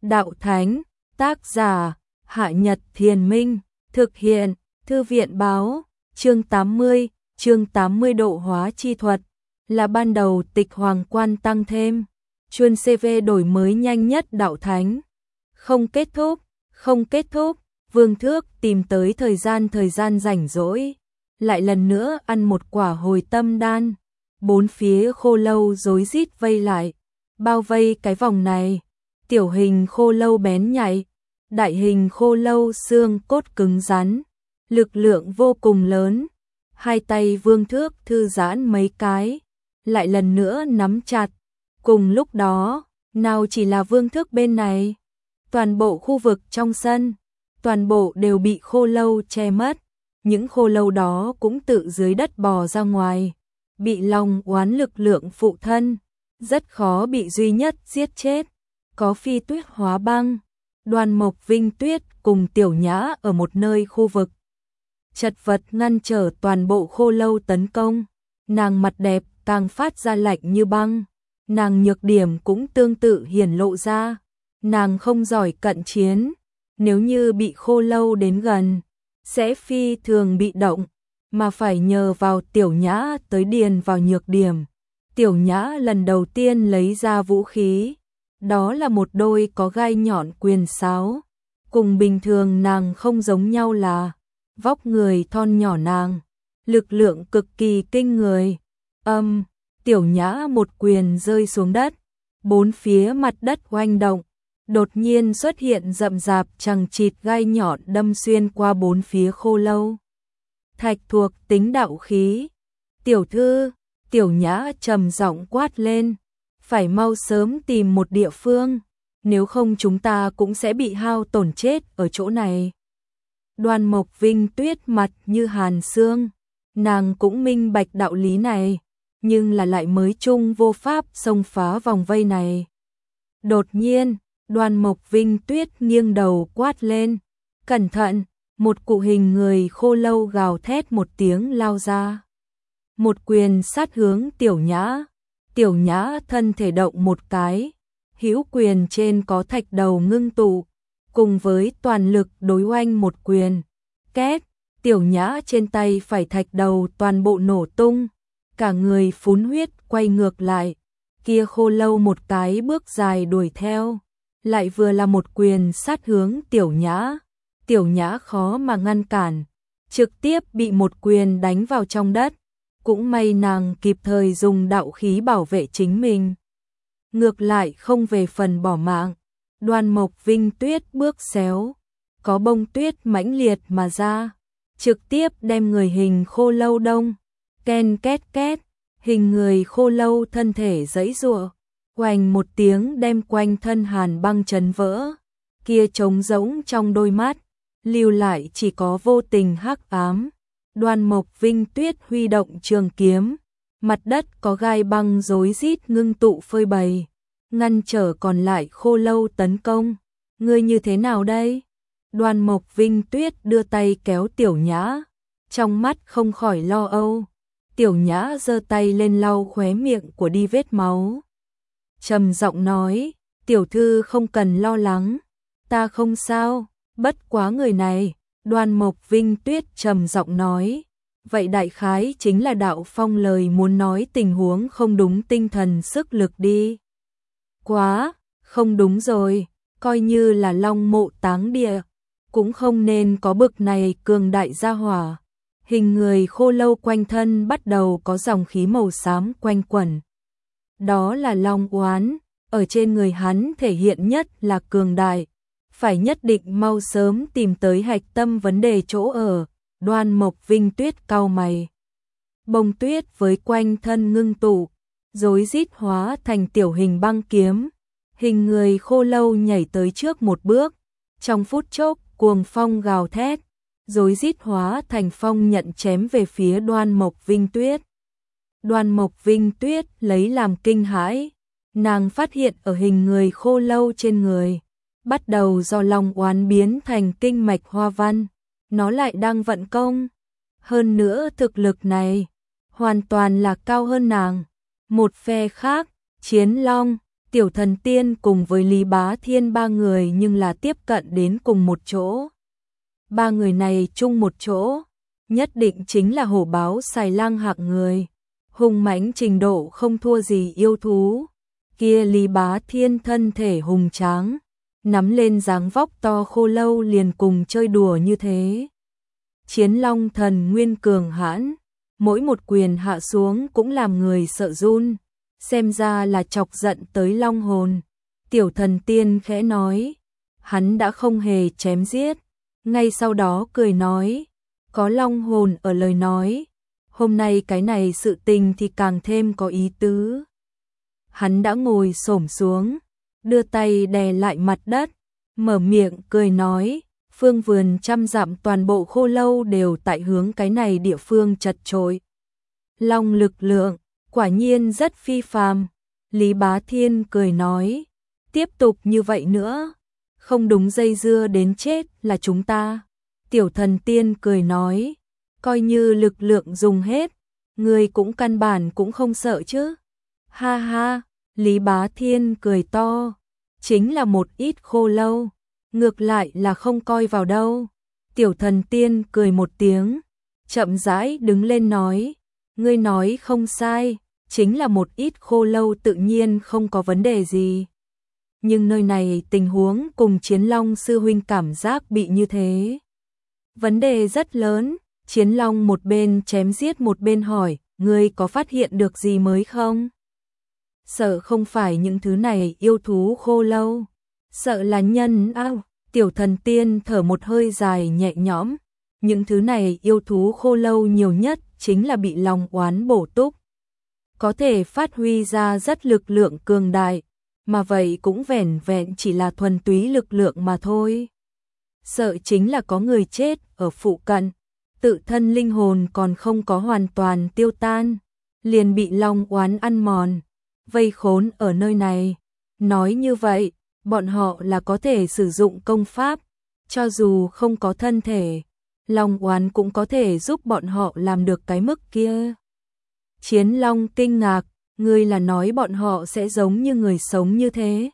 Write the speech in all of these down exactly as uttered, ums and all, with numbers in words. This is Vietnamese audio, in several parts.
Đạo Thánh, tác giả, Hạ Nhật Thiền Minh, thực hiện, Thư viện Báo, chương tám mươi, chương tám mươi độ hóa chi thuật, là ban đầu tịch hoàng quan tăng thêm, chuyên xê vê đổi mới nhanh nhất Đạo Thánh. Không kết thúc, không kết thúc, Vương Thước tìm tới thời gian thời gian rảnh rỗi, lại lần nữa ăn một quả hồi tâm đan, bốn phía khô lâu rối rít vây lại, bao vây cái vòng này, tiểu hình khô lâu bén nhạy, đại hình khô lâu xương cốt cứng rắn, lực lượng vô cùng lớn, hai tay Vương Thước thư giãn mấy cái, lại lần nữa nắm chặt, cùng lúc đó, nào chỉ là Vương Thước bên này, toàn bộ khu vực trong sân, toàn bộ đều bị khô lâu che mất, những khô lâu đó cũng tự dưới đất bò ra ngoài, bị long oán lực lượng phụ thân, rất khó bị duy nhất giết chết, có Phi Tuyết hóa băng, Đoan Mộc Vinh Tuyết cùng Tiểu Nhã ở một nơi khu vực chật vật ngăn trở toàn bộ khô lâu tấn công, nàng mặt đẹp càng phát ra lạnh như băng, nàng nhược điểm cũng tương tự hiển lộ ra, nàng không giỏi cận chiến, nếu như bị khô lâu đến gần, sẽ phi thường bị động, mà phải nhờ vào Tiểu Nhã tới điền vào nhược điểm. Tiểu Nhã lần đầu tiên lấy ra vũ khí, đó là một đôi có gai nhọn quyền sáo, cùng bình thường nàng không giống nhau là vóc người thon nhỏ nàng, lực lượng cực kỳ kinh người. Âm, um, Tiểu Nhã một quyền rơi xuống đất, bốn phía mặt đất oanh động, đột nhiên xuất hiện rậm rạp chằng chịt gai nhọn đâm xuyên qua bốn phía khô lâu. Thạch thuộc tính đạo khí. Tiểu thư, Tiểu Nhã trầm giọng quát lên, phải mau sớm tìm một địa phương, nếu không chúng ta cũng sẽ bị hao tổn chết ở chỗ này. Đoan Mộc Vinh Tuyết mặt như hàn xương, nàng cũng minh bạch đạo lý này, nhưng là lại mới chung vô pháp xông phá vòng vây này. Đột nhiên, Đoan Mộc Vinh Tuyết nghiêng đầu quát lên, cẩn thận, một cụ hình người khô lâu gào thét một tiếng lao ra. Một quyền sát hướng Tiểu Nhã, Tiểu Nhã thân thể động một cái, hữu quyền trên có thạch đầu ngưng tụ, cùng với toàn lực đối oanh một quyền, két, Tiểu Nhã trên tay phải thạch đầu toàn bộ nổ tung, cả người phún huyết quay ngược lại, kia khô lâu một cái bước dài đuổi theo, lại vừa là một quyền sát hướng Tiểu Nhã, Tiểu Nhã khó mà ngăn cản, trực tiếp bị một quyền đánh vào trong đất, cũng may nàng kịp thời dùng đạo khí bảo vệ chính mình. Ngược lại không về phần bỏ mạng, Đoan Mộc Vinh Tuyết bước xéo, có bông tuyết mãnh liệt mà ra, trực tiếp đem người hình khô lâu đông, ken két két, hình người khô lâu thân thể giãy giụa, oành một tiếng đem quanh thân hàn băng chấn vỡ, kia trống rỗng trong đôi mắt, lưu lại chỉ có vô tình hắc ám. Đoan Mộc Vinh Tuyết huy động trường kiếm, mặt đất có gai băng rối rít ngưng tụ phơi bày, ngăn trở còn lại khô lâu tấn công. Ngươi như thế nào đây? Đoan Mộc Vinh Tuyết đưa tay kéo Tiểu Nhã, trong mắt không khỏi lo âu. Tiểu Nhã giơ tay lên lau khóe miệng của đi vết máu, trầm giọng nói, tiểu thư không cần lo lắng, ta không sao, bất quá người này. Đoan Mộc Vinh Tuyết trầm giọng nói, vậy đại khái chính là Đạo Phong lời muốn nói tình huống không đúng tinh thần sức lực đi. Quá, không đúng rồi, coi như là Long Mộ Táng Địa, cũng không nên có bực này cường đại gia hỏa. Hình người khô lâu quanh thân bắt đầu có dòng khí màu xám quanh quẩn. Đó là long oán, ở trên người hắn thể hiện nhất là cường đại. Phải nhất định mau sớm tìm tới hạch tâm vấn đề chỗ ở. Đoan Mộc Vinh Tuyết cau mày. Bông tuyết với quanh thân ngưng tụ, rối rít hóa thành tiểu hình băng kiếm. Hình người khô lâu nhảy tới trước một bước, trong phút chốc cuồng phong gào thét, rối rít hóa thành phong nhận chém về phía Đoan Mộc Vinh Tuyết. Đoan Mộc Vinh Tuyết lấy làm kinh hãi, nàng phát hiện ở hình người khô lâu trên người, bắt đầu do long oán biến thành kinh mạch hoa văn, nó lại đang vận công. Hơn nữa thực lực này, hoàn toàn là cao hơn nàng. Một phe khác, Chiến Long, Tiểu Thần Tiên cùng với Lý Bá Thiên ba người nhưng là tiếp cận đến cùng một chỗ. Ba người này chung một chỗ, nhất định chính là hổ báo xài lang hạng người, hung mãnh trình độ không thua gì yêu thú. Kia Lý Bá Thiên thân thể hùng tráng, nắm lên dáng vóc to khô lâu liền cùng chơi đùa như thế. Chiến Long thần nguyên cường hãn, mỗi một quyền hạ xuống cũng làm người sợ run, xem ra là chọc giận tới long hồn. Tiểu Thần Tiên khẽ nói, hắn đã không hề chém giết, ngay sau đó cười nói, có long hồn ở lời nói, hôm nay cái này sự tình thì càng thêm có ý tứ. Hắn đã ngồi xổm xuống, đưa tay đè lại mặt đất, mở miệng cười nói, phương vườn trăm dặm toàn bộ khô lâu đều tại hướng cái này địa phương chật chội. Long lực lượng, quả nhiên rất phi phàm. Lý Bá Thiên cười nói, tiếp tục như vậy nữa, không đúng dây dưa đến chết là chúng ta. Tiểu Thần Tiên cười nói, coi như lực lượng dùng hết, người cũng căn bản cũng không sợ chứ. Ha ha, Lý Bá Thiên cười to, chính là một ít khô lâu, ngược lại là không coi vào đâu. Tiểu Thần Tiên cười một tiếng, chậm rãi đứng lên nói, ngươi nói không sai, chính là một ít khô lâu tự nhiên không có vấn đề gì. Nhưng nơi này tình huống cùng Chiến Long sư huynh cảm giác bị như thế. Vấn đề rất lớn, Chiến Long một bên chém giết một bên hỏi, ngươi có phát hiện được gì mới không? Sợ không phải những thứ này yêu thú khô lâu, sợ là nhân ao. Tiểu Thần Tiên thở một hơi dài nhẹ nhõm, những thứ này yêu thú khô lâu nhiều nhất chính là bị lòng oán bổ túc, có thể phát huy ra rất lực lượng cường đại, mà vậy cũng vẻn vẹn chỉ là thuần túy lực lượng mà thôi. Sợ chính là có người chết ở phụ cận, tự thân linh hồn còn không có hoàn toàn tiêu tan, liền bị long oán ăn mòn, vây khốn ở nơi này. Nói như vậy, bọn họ là có thể sử dụng công pháp, cho dù không có thân thể, long oán cũng có thể giúp bọn họ làm được cái mức kia. Chiến Long kinh ngạc, ngươi là nói bọn họ sẽ giống như người sống như thế?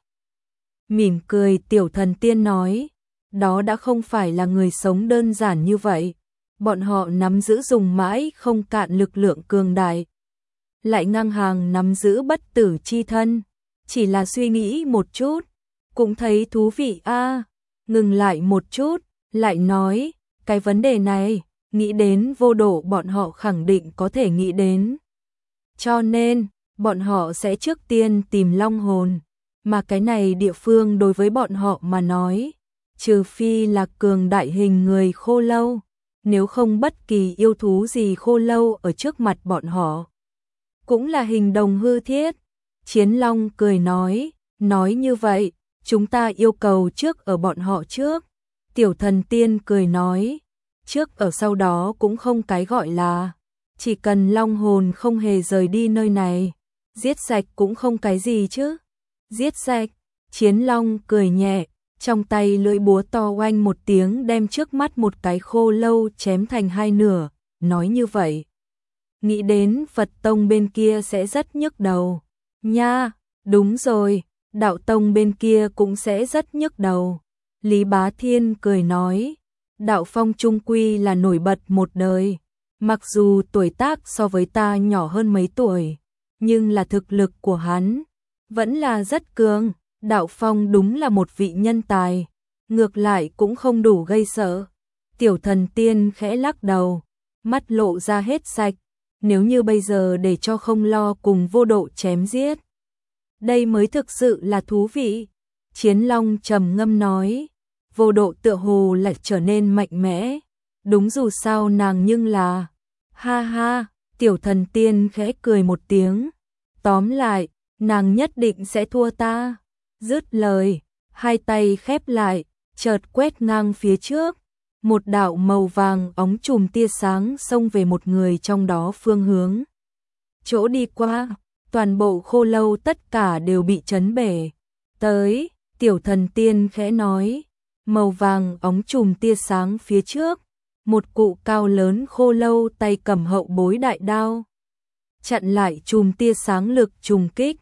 Mỉm cười, Tiểu Thần Tiên nói, đó đã không phải là người sống đơn giản như vậy, bọn họ nắm giữ dùng mãi không cạn lực lượng cường đại, lại ngang hàng nắm giữ bất tử chi thân, chỉ là suy nghĩ một chút, cũng thấy thú vị a. À. Ngừng lại một chút, lại nói, cái vấn đề này, nghĩ đến vô độ bọn họ khẳng định có thể nghĩ đến. Cho nên, bọn họ sẽ trước tiên tìm long hồn, mà cái này địa phương đối với bọn họ mà nói, trừ phi là cường đại hình người khô lâu, nếu không bất kỳ yêu thú gì khô lâu ở trước mặt bọn họ, cũng là hình đồng hư thiết. Chiến Long cười nói, nói như vậy, chúng ta yêu cầu trước ở bọn họ trước. Tiểu Thần Tiên cười nói, trước ở sau đó cũng không cái gọi là, chỉ cần long hồn không hề rời đi nơi này, giết sạch cũng không cái gì chứ. Giết sạch, Chiến Long cười nhẹ, trong tay lưỡi búa to oanh một tiếng đem trước mắt một cái khô lâu chém thành hai nửa, nói như vậy. Nghĩ đến Phật Tông bên kia sẽ rất nhức đầu. Nha, đúng rồi, Đạo Tông bên kia cũng sẽ rất nhức đầu. Lý Bá Thiên cười nói, Đạo Phong trung quy là nổi bật một đời, mặc dù tuổi tác so với ta nhỏ hơn mấy tuổi, nhưng là thực lực của hắn vẫn là rất cường. Đạo Phong đúng là một vị nhân tài, ngược lại cũng không đủ gây sợ. Tiểu Thần Tiên khẽ lắc đầu, mắt lộ ra hết sạch, nếu như bây giờ để cho không lo cùng vô độ chém giết, đây mới thực sự là thú vị. Chiến Long trầm ngâm nói, vô độ tựa hồ lại trở nên mạnh mẽ, đúng dù sao nàng nhưng là, ha ha, Tiểu Thần Tiên khẽ cười một tiếng, tóm lại, nàng nhất định sẽ thua ta. Dứt lời, hai tay khép lại, chợt quét ngang phía trước, một đạo màu vàng óng chùm tia sáng xông về một người trong đó phương hướng. Chỗ đi qua, toàn bộ khô lâu tất cả đều bị chấn bể. Tới, Tiểu Thần Tiên khẽ nói, màu vàng óng chùm tia sáng phía trước, một cụ cao lớn khô lâu tay cầm hậu bối đại đao, chặn lại chùm tia sáng lực trùng kích.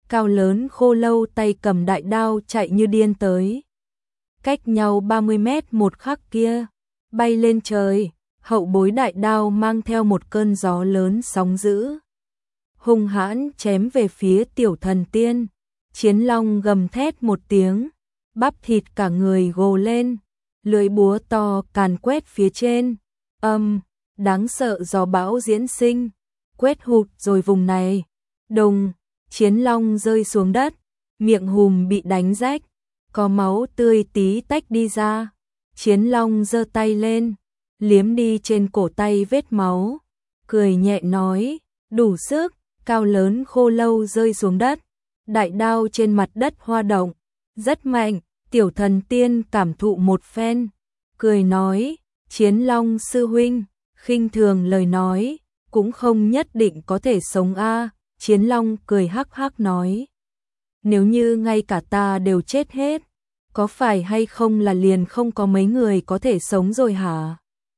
Cao Lớn Khô Lâu tay cầm đại đao chạy như điên tới. Cách nhau ba mươi mét một khắc kia, bay lên trời, hậu bối đại đao mang theo một cơn gió lớn sóng dữ. Hung hãn chém về phía Tiểu Thần Tiên, Chiến Long gầm thét một tiếng, bắp thịt cả người gồ lên, lưỡi búa to càn quét phía trên, âm, đáng sợ gió bão diễn sinh, quét hụt rồi vùng này, đùng, Chiến Long rơi xuống đất, miệng hùm bị đánh rách, có máu tươi tí tách đi ra, Chiến Long giơ tay lên, liếm đi trên cổ tay vết máu, cười nhẹ nói, đủ sức. Cao Lớn Khô Lâu rơi xuống đất, đại đao trên mặt đất hoa động, rất mạnh. Tiểu Thần Tiên cảm thụ một phen, cười nói, Chiến Long sư huynh, khinh thường lời nói, cũng không nhất định có thể sống a. Chiến Long cười hắc hắc nói, nếu như ngay cả ta đều chết hết, có phải hay không là liền không có mấy người có thể sống rồi hả?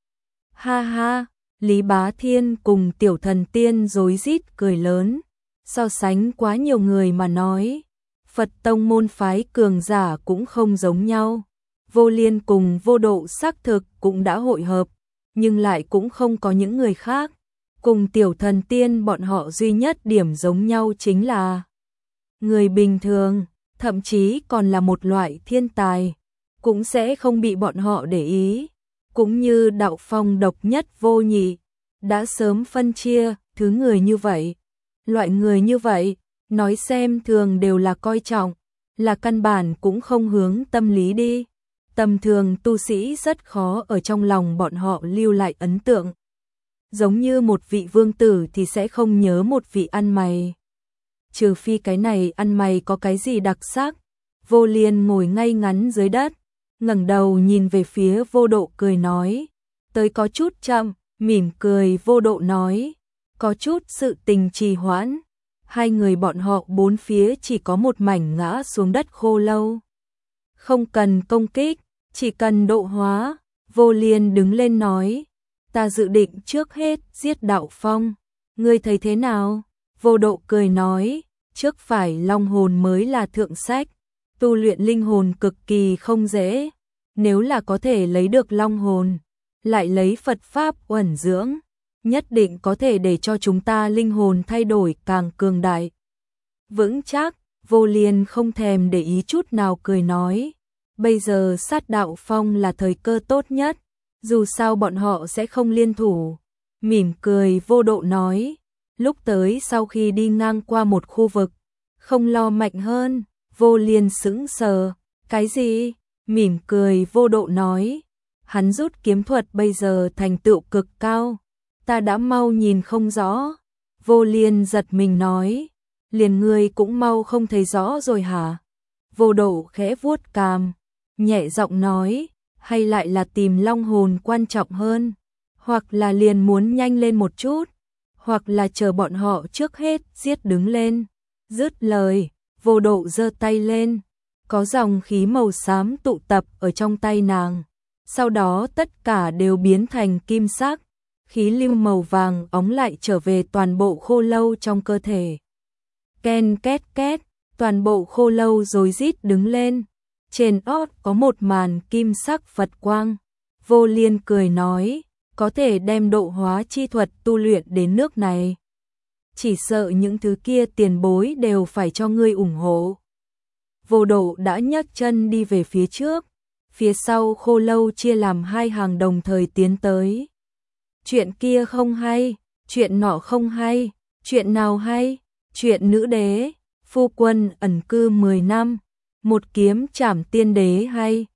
Ha ha, Lý Bá Thiên cùng Tiểu Thần Tiên rối rít cười lớn, so sánh quá nhiều người mà nói, Phật tông môn phái cường giả cũng không giống nhau. Vô Liên cùng Vô Độ xác thực cũng đã hội hợp, nhưng lại cũng không có những người khác. Cùng Tiểu Thần Tiên bọn họ duy nhất điểm giống nhau chính là người bình thường, thậm chí còn là một loại thiên tài, cũng sẽ không bị bọn họ để ý. Cũng như đạo phong độc nhất vô nhị, đã sớm phân chia thứ người như vậy. Loại người như vậy, nói xem thường đều là coi trọng, là căn bản cũng không hướng tâm lý đi. Tầm thường tu sĩ rất khó ở trong lòng bọn họ lưu lại ấn tượng. Giống như một vị vương tử thì sẽ không nhớ một vị ăn mày. Trừ phi cái này ăn mày có cái gì đặc sắc. Vô Liên ngồi ngay ngắn dưới đất, ngẩng đầu nhìn về phía Vô Độ cười nói, tới có chút chậm, mỉm cười Vô Độ nói, có chút sự tình trì hoãn. Hai người bọn họ bốn phía chỉ có một mảnh ngã xuống đất khô lâu. Không cần công kích, chỉ cần độ hóa. Vô Liên đứng lên nói, ta dự định trước hết giết Đạo Phong, ngươi thấy thế nào? Vô Độ cười nói, trước phải long hồn mới là thượng sách, tu luyện linh hồn cực kỳ không dễ, nếu là có thể lấy được long hồn, lại lấy Phật Pháp uẩn dưỡng, nhất định có thể để cho chúng ta linh hồn thay đổi càng cường đại. Vững chắc, Vô Liên không thèm để ý chút nào cười nói, bây giờ sát Đạo Phong là thời cơ tốt nhất, dù sao bọn họ sẽ không liên thủ. Mỉm cười Vô Độ nói, lúc tới sau khi đi ngang qua một khu vực, không lo mạnh hơn. Vô Liên sững sờ, cái gì? Mỉm cười Vô Độ nói, hắn rút kiếm thuật bây giờ thành tựu cực cao, ta đã mau nhìn không rõ. Vô Liên giật mình nói, liền ngươi cũng mau không thấy rõ rồi hả? Vô Độ khẽ vuốt cằm, nhẹ giọng nói, hay lại là tìm long hồn quan trọng hơn, hoặc là liền muốn nhanh lên một chút, hoặc là chờ bọn họ trước hết giết đứng lên. Dứt lời, Vô Độ giơ tay lên, có dòng khí màu xám tụ tập ở trong tay nàng, sau đó tất cả đều biến thành kim sắc, khí lưu màu vàng óng lại trở về toàn bộ khô lâu trong cơ thể. Ken két két, toàn bộ khô lâu rối rít đứng lên, trên ót có một màn kim sắc Phật quang. Vô Liên cười nói, có thể đem độ hóa chi thuật tu luyện đến nước này, chỉ sợ những thứ kia tiền bối đều phải cho ngươi ủng hộ. Vô Độ đã nhấc chân đi về phía trước, phía sau khô lâu chia làm hai hàng đồng thời tiến tới. Chuyện kia không hay, chuyện nọ không hay, chuyện nào hay? Chuyện nữ đế, phu quân ẩn cư mười năm, một kiếm trảm tiên đế hay,